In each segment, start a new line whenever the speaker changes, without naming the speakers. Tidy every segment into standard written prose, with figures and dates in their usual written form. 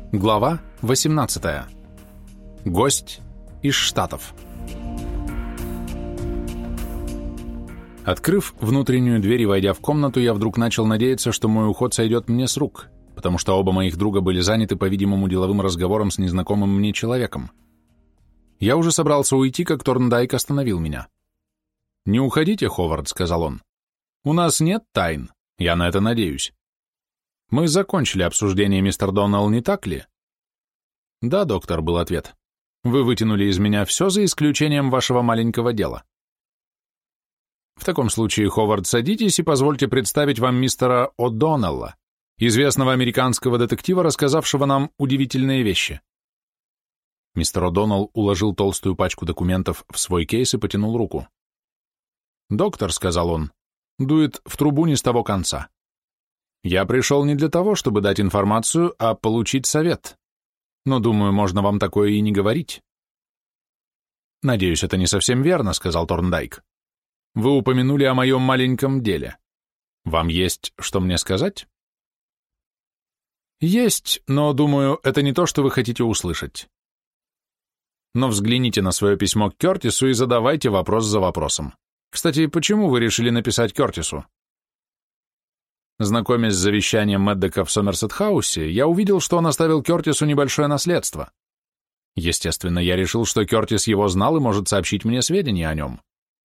Глава 18. Гость из Штатов. Открыв внутреннюю дверь и войдя в комнату, я вдруг начал надеяться, что мой уход сойдет мне с рук, потому что оба моих друга были заняты, по-видимому, деловым разговором с незнакомым мне человеком. Я уже собрался уйти, как Торндайк остановил меня. «Не уходите, Ховард», — сказал он. «У нас нет тайн, я на это надеюсь. Мы закончили обсуждение, мистер Доннелл, не так ли?» «Да, доктор», — был ответ. «Вы вытянули из меня все за исключением вашего маленького дела». «В таком случае, Ховард, садитесь и позвольте представить вам мистера О'Доннелла, известного американского детектива, рассказавшего нам удивительные вещи». Мистер О'Доннелл уложил толстую пачку документов в свой кейс и потянул руку. «Доктор», — сказал он, — «дует в трубу не с того конца. Я пришел не для того, чтобы дать информацию, а получить совет. Но, думаю, можно вам такое и не говорить». «Надеюсь, это не совсем верно», — сказал Торндайк. «Вы упомянули о моем маленьком деле. Вам есть что мне сказать?» «Есть, но, думаю, это не то, что вы хотите услышать. Но взгляните на свое письмо к Кертису и задавайте вопрос за вопросом. Кстати, почему вы решили написать Кертису?» Знакомясь с завещанием Меддока в Сомерсет-хаусе, я увидел, что он оставил Кертису небольшое наследство. Естественно, я решил, что Кертис его знал и может сообщить мне сведения о нем.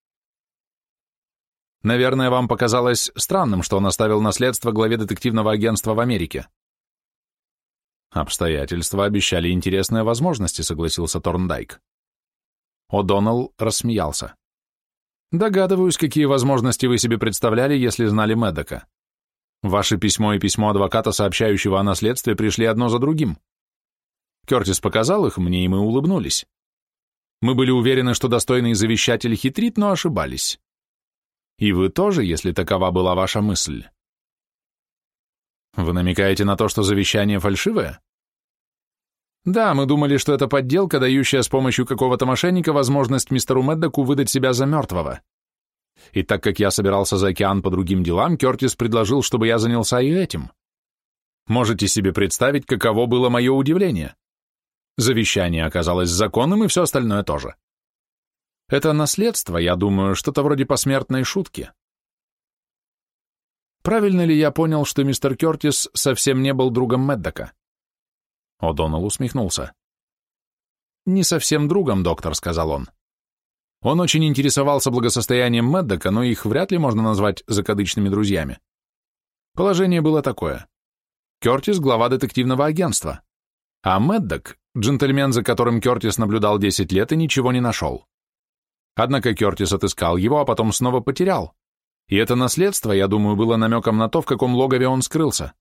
Наверное, вам показалось странным, что он оставил наследство главе детективного агентства в Америке. Обстоятельства обещали интересные возможности, согласился Торндайк. О'Доннелл рассмеялся. Догадываюсь, какие возможности вы себе представляли, если знали Меддока. Ваше письмо и письмо адвоката, сообщающего о наследстве, пришли одно за другим. Кертис показал их мне, и мы улыбнулись. Мы были уверены, что достойный завещатель хитрит, но ошибались. И вы тоже, если такова была ваша мысль. Вы намекаете на то, что завещание фальшивое? Да, мы думали, что это подделка, дающая с помощью какого-то мошенника возможность мистеру Меддоку выдать себя за мертвого. И так как я собирался за океан по другим делам, Кертис предложил, чтобы я занялся и этим. Можете себе представить, каково было мое удивление. Завещание оказалось законным, и все остальное тоже. Это наследство, я думаю, что-то вроде посмертной шутки. Правильно ли я понял, что мистер Кертис совсем не был другом Меддока? О'Доннелл усмехнулся. «Не совсем другом, доктор», — сказал он. Он очень интересовался благосостоянием Меддока, но их вряд ли можно назвать закадычными друзьями. Положение было такое. Кертис — глава детективного агентства, а Меддок — джентльмен, за которым Кертис наблюдал 10 лет и ничего не нашел. Однако Кертис отыскал его, а потом снова потерял. И это наследство, я думаю, было намеком на то, в каком логове он скрылся.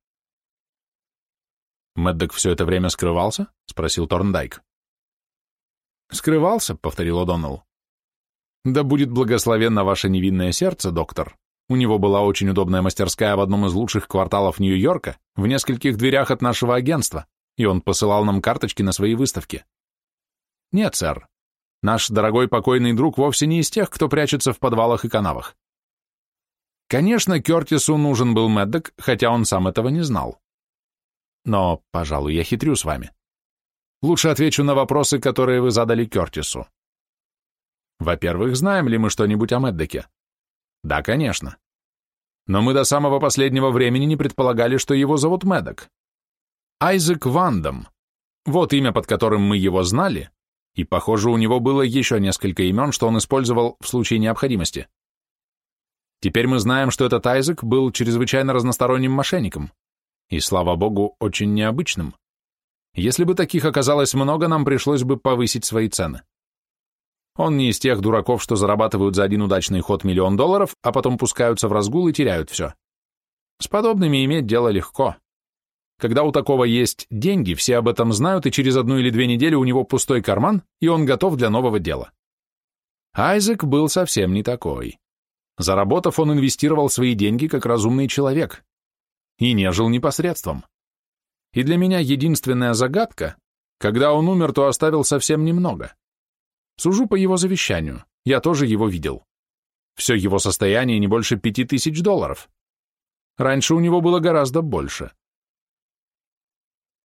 «Меддок все это время скрывался?» — спросил Торндайк. «Скрывался», — повторил О'Доннелл. «Да будет благословенно ваше невинное сердце, доктор. У него была очень удобная мастерская в одном из лучших кварталов Нью-Йорка, в нескольких дверях от нашего агентства, и он посылал нам карточки на свои выставки. Нет, сэр, наш дорогой покойный друг вовсе не из тех, кто прячется в подвалах и канавах. Конечно, Кертису нужен был Меддок, хотя он сам этого не знал. Но, пожалуй, я хитрю с вами. Лучше отвечу на вопросы, которые вы задали Кертису. Во-первых, знаем ли мы что-нибудь о Меддоке? Да, конечно. Но мы до самого последнего времени не предполагали, что его зовут Меддок. Айзек Вандам. Вот имя, под которым мы его знали, и, похоже, у него было еще несколько имен, что он использовал в случае необходимости. Теперь мы знаем, что этот Айзек был чрезвычайно разносторонним мошенником, и, слава богу, очень необычным. Если бы таких оказалось много, нам пришлось бы повысить свои цены. Он не из тех дураков, что зарабатывают за один удачный ход $1 миллион, а потом пускаются в разгул и теряют все. С подобными иметь дело легко. Когда у такого есть деньги, все об этом знают, и через 1 или 2 недели у него пустой карман, и он готов для нового дела. Айзек был совсем не такой. Заработав, он инвестировал свои деньги как разумный человек и не жил непосредством. И для меня единственная загадка, когда он умер, то оставил совсем немного. Сужу по его завещанию, я тоже его видел. Все его состояние не больше $5000. Раньше у него было гораздо больше.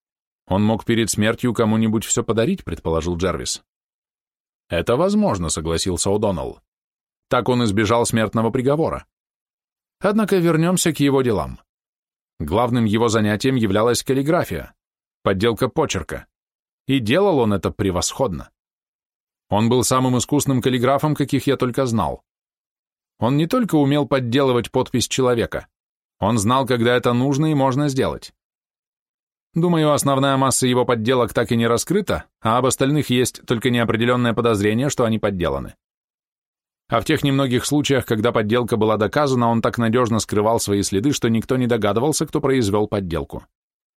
Он мог перед смертью кому-нибудь все подарить, предположил Джервис. Это возможно, согласился О'Доннелл. Так он избежал смертного приговора. Однако вернемся к его делам. Главным его занятием являлась каллиграфия, подделка почерка. И делал он это превосходно. Он был самым искусным каллиграфом, каких я только знал. Он не только умел подделывать подпись человека, он знал, когда это нужно и можно сделать. Думаю, основная масса его подделок так и не раскрыта, а об остальных есть только неопределенное подозрение, что они подделаны. А в тех немногих случаях, когда подделка была доказана, он так надежно скрывал свои следы, что никто не догадывался, кто произвел подделку.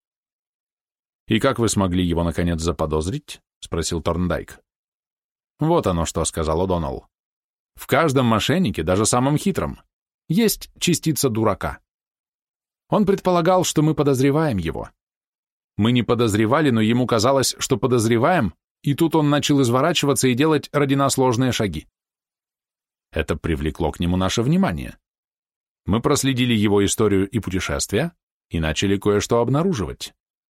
«И как вы смогли его, наконец, заподозрить?» — спросил Торндайк. «Вот оно что», — сказал О'Доннелл. «В каждом мошеннике, даже самом хитром, есть частица дурака. Он предполагал, что мы подозреваем его. Мы не подозревали, но ему казалось, что подозреваем, и тут он начал изворачиваться и делать ради нас сложные шаги. Это привлекло к нему наше внимание. Мы проследили его историю и путешествия и начали кое-что обнаруживать.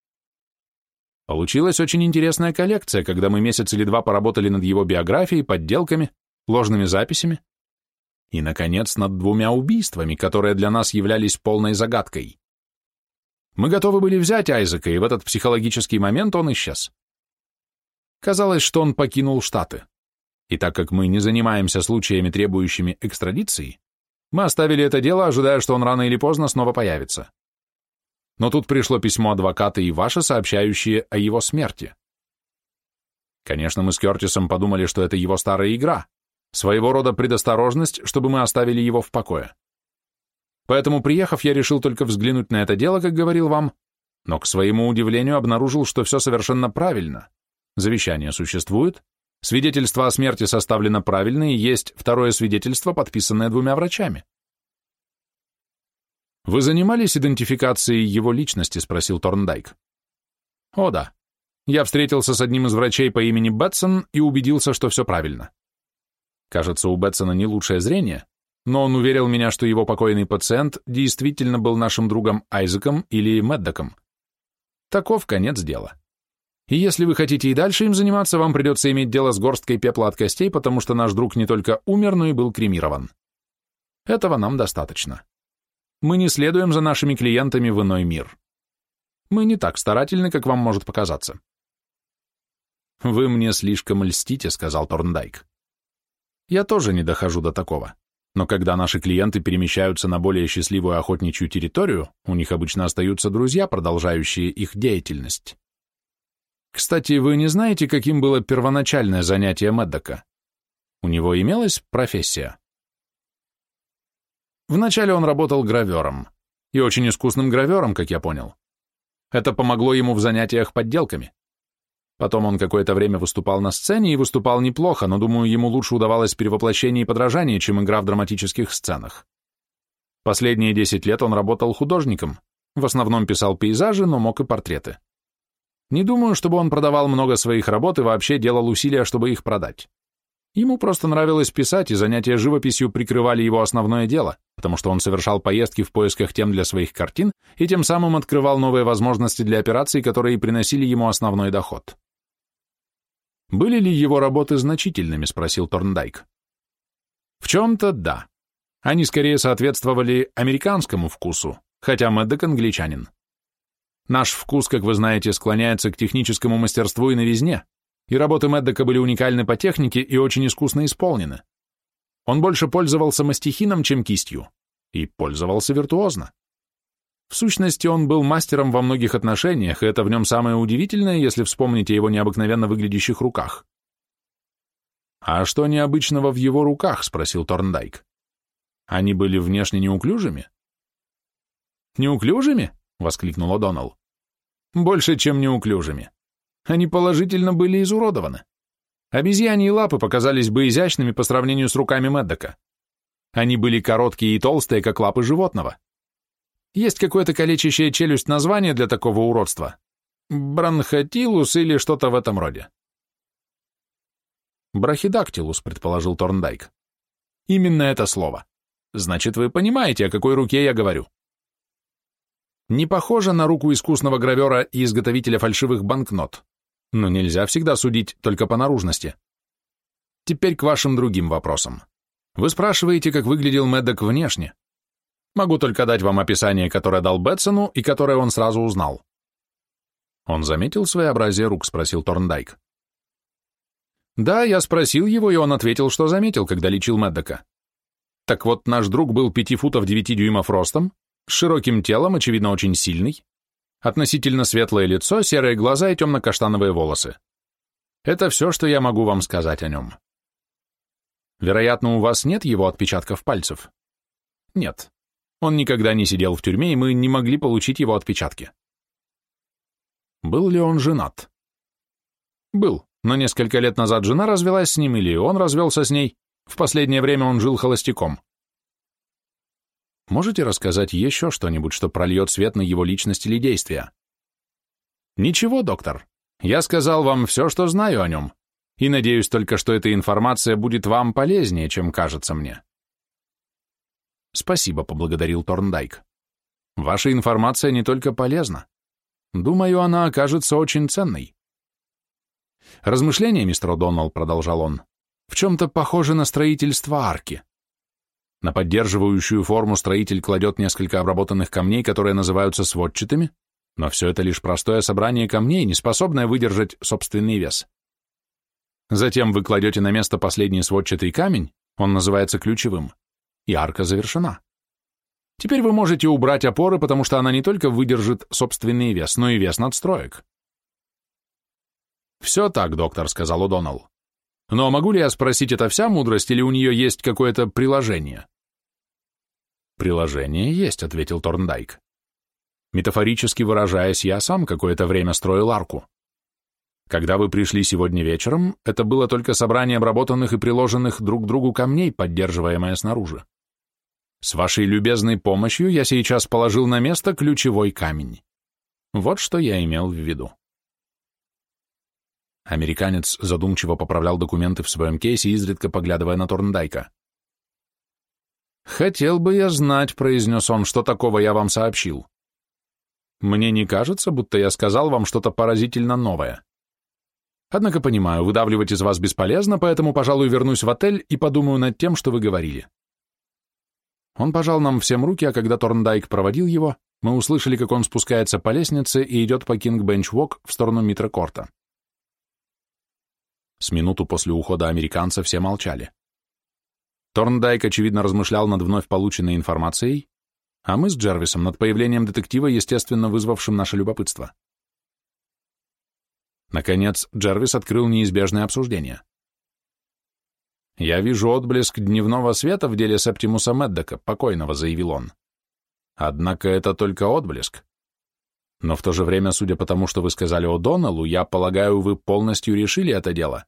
Получилась очень интересная коллекция, когда мы месяц или два поработали над его биографией, подделками, ложными записями и, наконец, над 2 убийствами, которые для нас являлись полной загадкой. Мы готовы были взять Айзека, и в этот психологический момент он исчез. Казалось, что он покинул Штаты. И так как мы не занимаемся случаями, требующими экстрадиции, мы оставили это дело, ожидая, что он рано или поздно снова появится. Но тут пришло письмо адвоката и ваше, сообщающее о его смерти. Конечно, мы с Кертисом подумали, что это его старая игра, своего рода предосторожность, чтобы мы оставили его в покое. Поэтому, приехав, я решил только взглянуть на это дело, как говорил вам, но, к своему удивлению, обнаружил, что все совершенно правильно. Завещание существует, свидетельство о смерти составлено правильно, и есть второе свидетельство, подписанное 2 врачами. «Вы занимались идентификацией его личности?» — спросил Торндайк. «О, да. Я встретился с одним из врачей по имени Бэтсон и убедился, что все правильно. Кажется, у Бэтсона не лучшее зрение, но он уверил меня, что его покойный пациент действительно был нашим другом Айзеком или Меддоком. Таков конец дела. И если вы хотите и дальше им заниматься, вам придется иметь дело с горсткой пепла от костей, потому что наш друг не только умер, но и был кремирован. Этого нам достаточно. Мы не следуем за нашими клиентами в иной мир. Мы не так старательны, как вам может показаться». «Вы мне слишком льстите», — сказал Торндайк. «Я тоже не дохожу до такого. Но когда наши клиенты перемещаются на более счастливую охотничью территорию, у них обычно остаются друзья, продолжающие их деятельность. Кстати, вы не знаете, каким было первоначальное занятие Меддока? У него имелась профессия?» Вначале он работал гравером, и очень искусным гравером, как я понял. Это помогло ему в занятиях подделками. Потом он какое-то время выступал на сцене и выступал неплохо, но, думаю, ему лучше удавалось перевоплощение и подражание, чем игра в драматических сценах. Последние 10 лет он работал художником, в основном писал пейзажи, но мог и портреты. Не думаю, чтобы он продавал много своих работ и вообще делал усилия, чтобы их продать. Ему просто нравилось писать, и занятия живописью прикрывали его основное дело, потому что он совершал поездки в поисках тем для своих картин и тем самым открывал новые возможности для операций, которые приносили ему основной доход. «Были ли его работы значительными?» — спросил Торндайк. «В чем-то да. Они скорее соответствовали американскому вкусу, хотя Меддок англичанин. Наш вкус, как вы знаете, склоняется к техническому мастерству и новизне, и работы Меддока были уникальны по технике и очень искусно исполнены. Он больше пользовался мастихином, чем кистью, и пользовался виртуозно. В сущности, он был мастером во многих отношениях, и это в нем самое удивительное, если вспомните о его необыкновенно выглядящих руках». «А что необычного в его руках?» — спросил Торндайк. «Они были внешне неуклюжими?» «Неуклюжими?» — воскликнул О'Доннелл. «Больше, чем неуклюжими. Они положительно были изуродованы. Обезьяньи лапы показались бы изящными по сравнению с руками Меддока. Они были короткие и толстые, как лапы животного. Есть какое-то калечащее челюсть название для такого уродства. Бронхотилус или что-то в этом роде». «Брахидактилус», — предположил Торндайк. «Именно это слово. Значит, вы понимаете, о какой руке я говорю». Не похоже на руку искусного гравера и изготовителя фальшивых банкнот, но нельзя всегда судить только по наружности. Теперь к вашим другим вопросам. Вы спрашиваете, как выглядел Мэддок внешне. Могу только дать вам описание, которое дал Бетсону и которое он сразу узнал. Он заметил своеобразие рук, спросил Торндайк. Да, я спросил его, и он ответил, что заметил, когда лечил Мэддока. Так вот, наш друг был 5 футов 9 дюймов ростом, с широким телом, очевидно, очень сильный, относительно светлое лицо, серые глаза и темно-каштановые волосы. Это все, что я могу вам сказать о нем. Вероятно, у вас нет его отпечатков пальцев? Нет. Он никогда не сидел в тюрьме, и мы не могли получить его отпечатки. Был ли он женат? Был, но несколько лет назад жена развелась с ним, или он развелся с ней. В последнее время он жил холостяком. Можете рассказать еще что-нибудь, что прольет свет на его личность или действия? Ничего, доктор. Я сказал вам все, что знаю о нем, и надеюсь только, что эта информация будет вам полезнее, чем кажется мне. Спасибо, поблагодарил Торндайк. Ваша информация не только полезна. Думаю, она окажется очень ценной. Размышления, мистер О'Доннелл, продолжал он, в чем-то похоже на строительство арки. На поддерживающую форму строитель кладет несколько обработанных камней, которые называются сводчатыми, но все это лишь простое собрание камней, не способное выдержать собственный вес. Затем вы кладете на место последний сводчатый камень, он называется ключевым, и арка завершена. Теперь вы можете убрать опоры, потому что она не только выдержит собственный вес, но и вес надстроек. «Все так, доктор», — сказал О'Доннелл. «Но могу ли я спросить, это вся мудрость, или у нее есть какое-то приложение?» «Приложение есть», — ответил Торндайк. «Метафорически выражаясь, я сам какое-то время строил арку. Когда вы пришли сегодня вечером, это было только собрание обработанных и приложенных друг к другу камней, поддерживаемое снаружи. С вашей любезной помощью я сейчас положил на место ключевой камень. Вот что я имел в виду». Американец задумчиво поправлял документы в своем кейсе, изредка поглядывая на Торндайка. «Хотел бы я знать», — произнес он, — «что такого я вам сообщил. Мне не кажется, будто я сказал вам что-то поразительно новое. Однако понимаю, выдавливать из вас бесполезно, поэтому, пожалуй, вернусь в отель и подумаю над тем, что вы говорили». Он пожал нам всем руки, а когда Торндайк проводил его, мы услышали, как он спускается по лестнице и идет по Кинг-Бенч-Вок в сторону Митре-Корта. С минуту после ухода американца все молчали. Торндайк, очевидно, размышлял над вновь полученной информацией, а мы с Джервисом над появлением детектива, естественно, вызвавшим наше любопытство. Наконец, Джервис открыл неизбежное обсуждение. «Я вижу отблеск дневного света в деле Септимуса Мэддока», покойного, заявил он. «Однако это только отблеск. Но в то же время, судя по тому, что вы сказали О'Доннеллу, я полагаю, вы полностью решили это дело».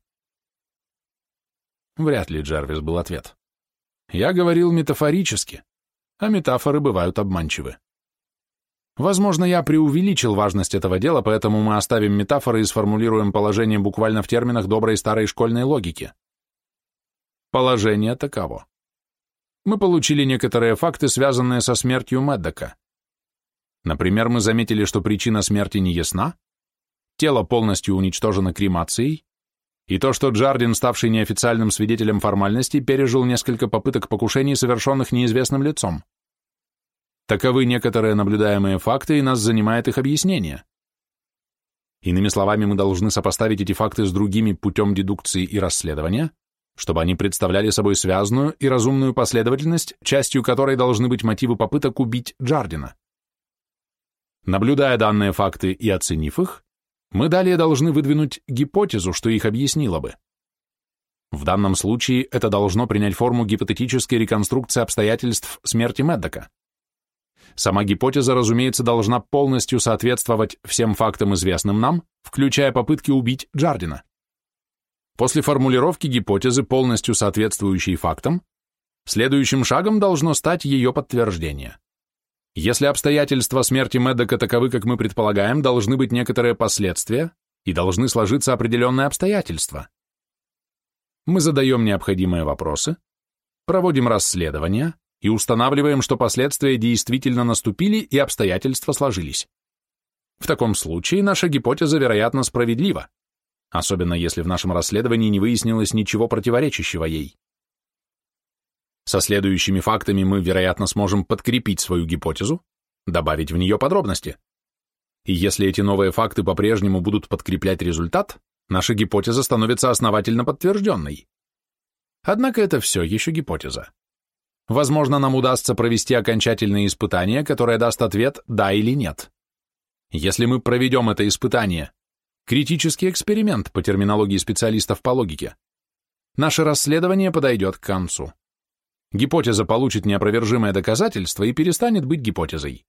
Вряд ли, Джервис, был ответ. Я говорил метафорически, а метафоры бывают обманчивы. Возможно, я преувеличил важность этого дела, поэтому мы оставим метафоры и сформулируем положение буквально в терминах доброй старой школьной логики. Положение таково. Мы получили некоторые факты, связанные со смертью Мэддока. Например, мы заметили, что причина смерти не ясна, тело полностью уничтожено кремацией, и то, что Джардин, ставший неофициальным свидетелем формальности, пережил несколько попыток покушений, совершенных неизвестным лицом. Таковы некоторые наблюдаемые факты, и нас занимает их объяснение. Иными словами, мы должны сопоставить эти факты с другими путем дедукции и расследования, чтобы они представляли собой связанную и разумную последовательность, частью которой должны быть мотивы попыток убить Джардина. Наблюдая данные факты и оценив их, мы далее должны выдвинуть гипотезу, что их объяснило бы. В данном случае это должно принять форму гипотетической реконструкции обстоятельств смерти Мэддока. Сама гипотеза, разумеется, должна полностью соответствовать всем фактам, известным нам, включая попытки убить Джардина. После формулировки гипотезы, полностью соответствующей фактам, следующим шагом должно стать ее подтверждение. Если обстоятельства смерти Мэддока таковы, как мы предполагаем, должны быть некоторые последствия и должны сложиться определенные обстоятельства. Мы задаем необходимые вопросы, проводим расследования, и устанавливаем, что последствия действительно наступили и обстоятельства сложились. В таком случае наша гипотеза, вероятно, справедлива, особенно если в нашем расследовании не выяснилось ничего противоречащего ей. Со следующими фактами мы, вероятно, сможем подкрепить свою гипотезу, добавить в нее подробности. И если эти новые факты по-прежнему будут подкреплять результат, наша гипотеза становится основательно подтвержденной. Однако это все еще гипотеза. Возможно, нам удастся провести окончательное испытание, которое даст ответ «да» или «нет». Если мы проведем это испытание, критический эксперимент по терминологии специалистов по логике, наше расследование подойдет к концу. Гипотеза получит неопровержимое доказательство и перестанет быть гипотезой.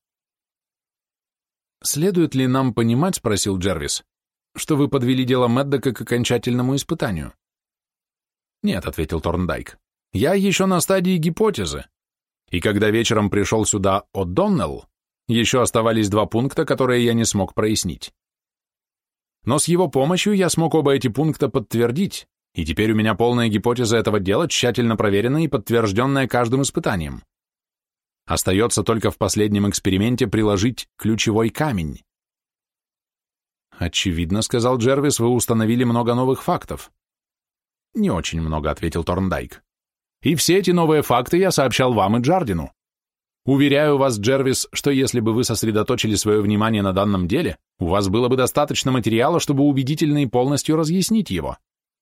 «Следует ли нам понимать, — спросил Джервис, — что вы подвели дело Мэддока к окончательному испытанию?» «Нет, — ответил Торндайк, — я еще на стадии гипотезы, и когда вечером пришел сюда О'Доннелл, еще оставались 2 пункта, которые я не смог прояснить. Но с его помощью я смог оба эти пункта подтвердить, и теперь у меня полная гипотеза этого дела, тщательно проверенная и подтвержденная каждым испытанием. Остается только в последнем эксперименте приложить ключевой камень». «Очевидно, — сказал Джервис, — вы установили много новых фактов». «Не очень много, — ответил Торндайк. И все эти новые факты я сообщал вам и Джардину. Уверяю вас, Джервис, что если бы вы сосредоточили свое внимание на данном деле, у вас было бы достаточно материала, чтобы убедительно и полностью разъяснить его».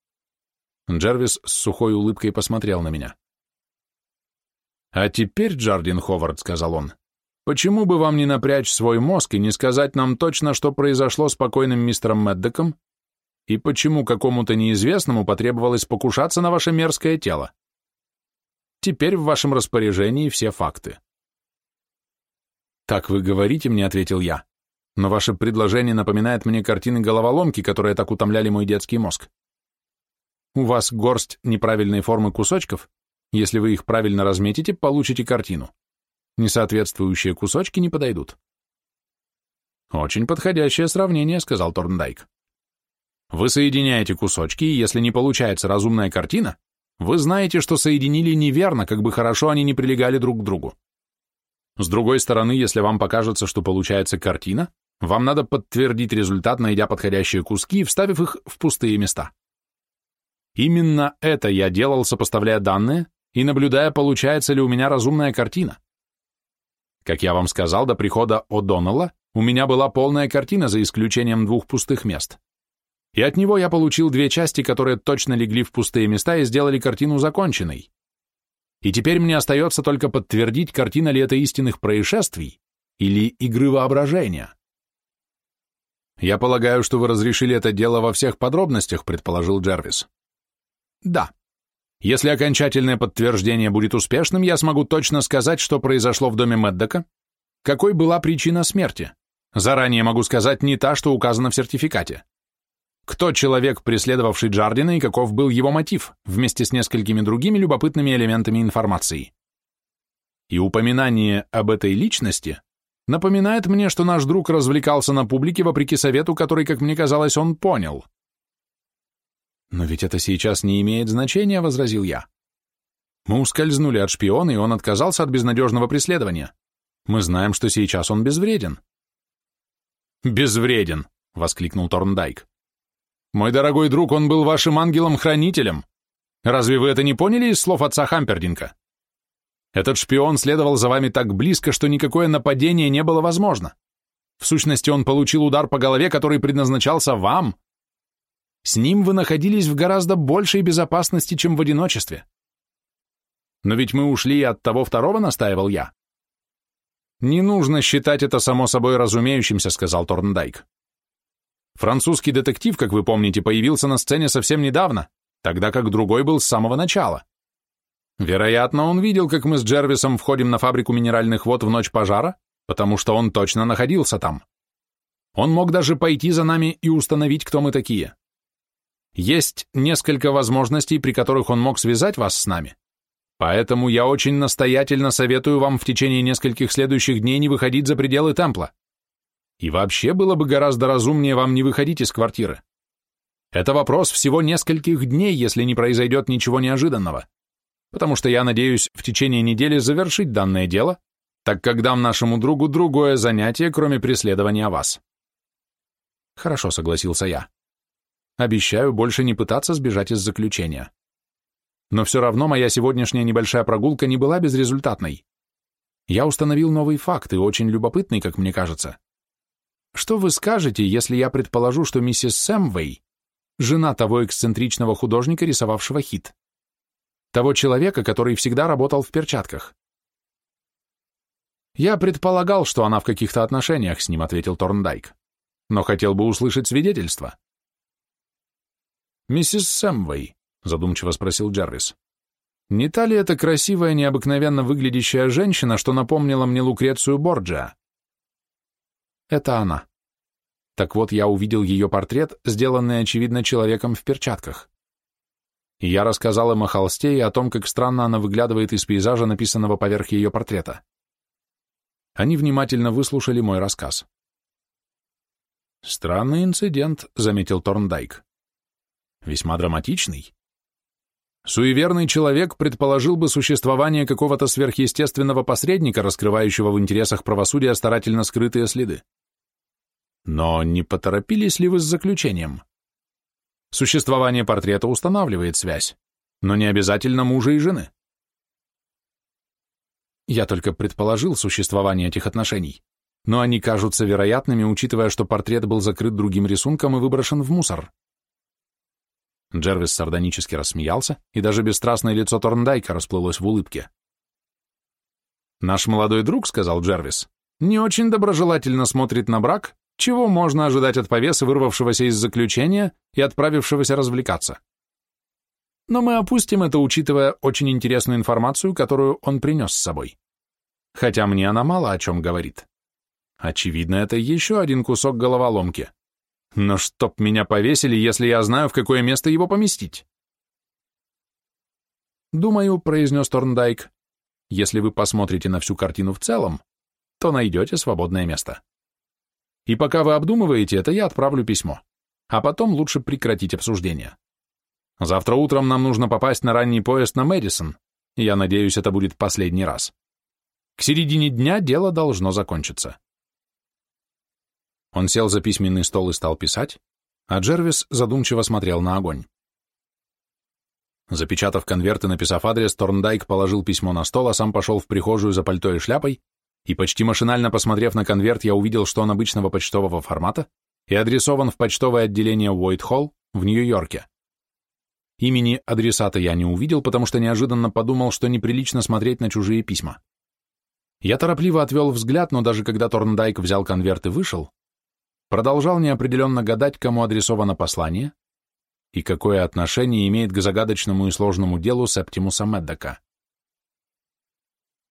Джервис с сухой улыбкой посмотрел на меня. «А теперь, Джардин Ховард, — сказал он, — почему бы вам не напрячь свой мозг и не сказать нам точно, что произошло с покойным мистером Мэддоком, и почему какому-то неизвестному потребовалось покушаться на ваше мерзкое тело? Теперь в вашем распоряжении все факты». «Так вы говорите мне, — ответил я, — но ваше предложение напоминает мне картины головоломки, которые так утомляли мой детский мозг. У вас горсть неправильной формы кусочков. Если вы их правильно разметите, получите картину. Несоответствующие кусочки не подойдут». «Очень подходящее сравнение, — сказал Торндайк. Вы соединяете кусочки, и если не получается разумная картина, вы знаете, что соединили неверно, как бы хорошо они ни прилегали друг к другу. С другой стороны, если вам покажется, что получается картина, вам надо подтвердить результат, найдя подходящие куски и вставив их в пустые места. Именно это я делал, сопоставляя данные и наблюдая, получается ли у меня разумная картина. Как я вам сказал, до прихода О'Доннелла у меня была полная картина за исключением 2 пустых мест. И от него я получил 2 части, которые точно легли в пустые места и сделали картину законченной. И теперь мне остается только подтвердить, картина ли это истинных происшествий или игры воображения. «Я полагаю, что вы разрешили это дело во всех подробностях», — предположил Джервис. «Да. Если окончательное подтверждение будет успешным, я смогу точно сказать, что произошло в доме Мэддока, какой была причина смерти. Заранее могу сказать, не та, что указана в сертификате. Кто человек, преследовавший Джардина, и каков был его мотив, вместе с несколькими другими любопытными элементами информации. И упоминание об этой личности напоминает мне, что наш друг развлекался на публике вопреки совету, который, как мне казалось, он понял». «Но ведь это сейчас не имеет значения», — возразил я. «Мы ускользнули от шпиона, и он отказался от безнадежного преследования. Мы знаем, что сейчас он безвреден». «Безвреден», — воскликнул Торндайк. «Мой дорогой друг, он был вашим ангелом-хранителем. Разве вы это не поняли из слов отца Хампердинка? Этот шпион следовал за вами так близко, что никакое нападение не было возможно. В сущности, он получил удар по голове, который предназначался вам. С ним вы находились в гораздо большей безопасности, чем в одиночестве. Но ведь мы ушли и от того второго, — настаивал я». «Не нужно считать это само собой разумеющимся», — сказал Торндайк. «Французский детектив, как вы помните, появился на сцене совсем недавно, тогда как другой был с самого начала. Вероятно, он видел, как мы с Джервисом входим на фабрику минеральных вод в ночь пожара, потому что он точно находился там. Он мог даже пойти за нами и установить, кто мы такие. Есть несколько возможностей, при которых он мог связать вас с нами. Поэтому я очень настоятельно советую вам в течение нескольких следующих дней не выходить за пределы Темпла. И вообще было бы гораздо разумнее вам не выходить из квартиры. Это вопрос всего нескольких дней, если не произойдет ничего неожиданного. потому что я надеюсь в течение недели завершить данное дело, так как дам нашему другу другое занятие, кроме преследования вас. Хорошо, согласился я. Обещаю больше не пытаться сбежать из заключения. Но все равно моя сегодняшняя небольшая прогулка не была безрезультатной. Я установил новый факт, и очень любопытный, как мне кажется. Что вы скажете, если я предположу, что миссис Сэмвей — жена того эксцентричного художника, рисовавшего Хит? Того человека, который всегда работал в перчатках. «Я предполагал, что она в каких-то отношениях с ним», — ответил Торндайк. «Но хотел бы услышать свидетельство». «Миссис Сэмвей», — задумчиво спросил Джервис, — «не та ли это красивая, необыкновенно выглядящая женщина, что напомнила мне Лукрецию Борджиа?» «Это она. Так вот, я увидел ее портрет, сделанный, очевидно, человеком в перчатках. И я рассказал им о холсте и о том, как странно она выглядывает из пейзажа, написанного поверх ее портрета. Они внимательно выслушали мой рассказ. «Странный инцидент», — заметил Торндайк. «Весьма драматичный. Суеверный человек предположил бы существование какого-то сверхъестественного посредника, раскрывающего в интересах правосудия старательно скрытые следы. Но не поторопились ли вы с заключением? Существование портрета устанавливает связь, но не обязательно мужа и жены». Я только предположил существование этих отношений, но они кажутся вероятными, учитывая, что портрет был закрыт другим рисунком и выброшен в мусор. Джервис сардонически рассмеялся, и даже бесстрастное лицо Торндайка расплылось в улыбке. «Наш молодой друг, — сказал Джервис, — не очень доброжелательно смотрит на брак, чего можно ожидать от повесы, вырвавшегося из заключения и отправившегося развлекаться. Но мы опустим это, учитывая очень интересную информацию, которую он принес с собой. Хотя мне она мало о чем говорит. Очевидно, это еще один кусок головоломки. Но чтоб меня повесили, если я знаю, в какое место его поместить?» «Думаю, — произнес Торндайк, — если вы посмотрите на всю картину в целом, то найдете свободное место. И пока вы обдумываете это, я отправлю письмо, а потом лучше прекратить обсуждение. Завтра утром нам нужно попасть на ранний поезд на Мэдисон, и я надеюсь, это будет последний раз. К середине дня дело должно закончиться». Он сел за письменный стол и стал писать, а Джервис задумчиво смотрел на огонь. Запечатав конверт и написав адрес, Торндайк положил письмо на стол, а сам пошел в прихожую за пальто и шляпой, и почти машинально посмотрев на конверт, я увидел, что он обычного почтового формата и адресован в почтовое отделение Уайт-Холл в Нью-Йорке. Имени адресата я не увидел, потому что неожиданно подумал, что неприлично смотреть на чужие письма. Я торопливо отвел взгляд, но даже когда Торндайк взял конверт и вышел, продолжал неопределенно гадать, кому адресовано послание и какое отношение имеет к загадочному и сложному делу Септимуса Меддока.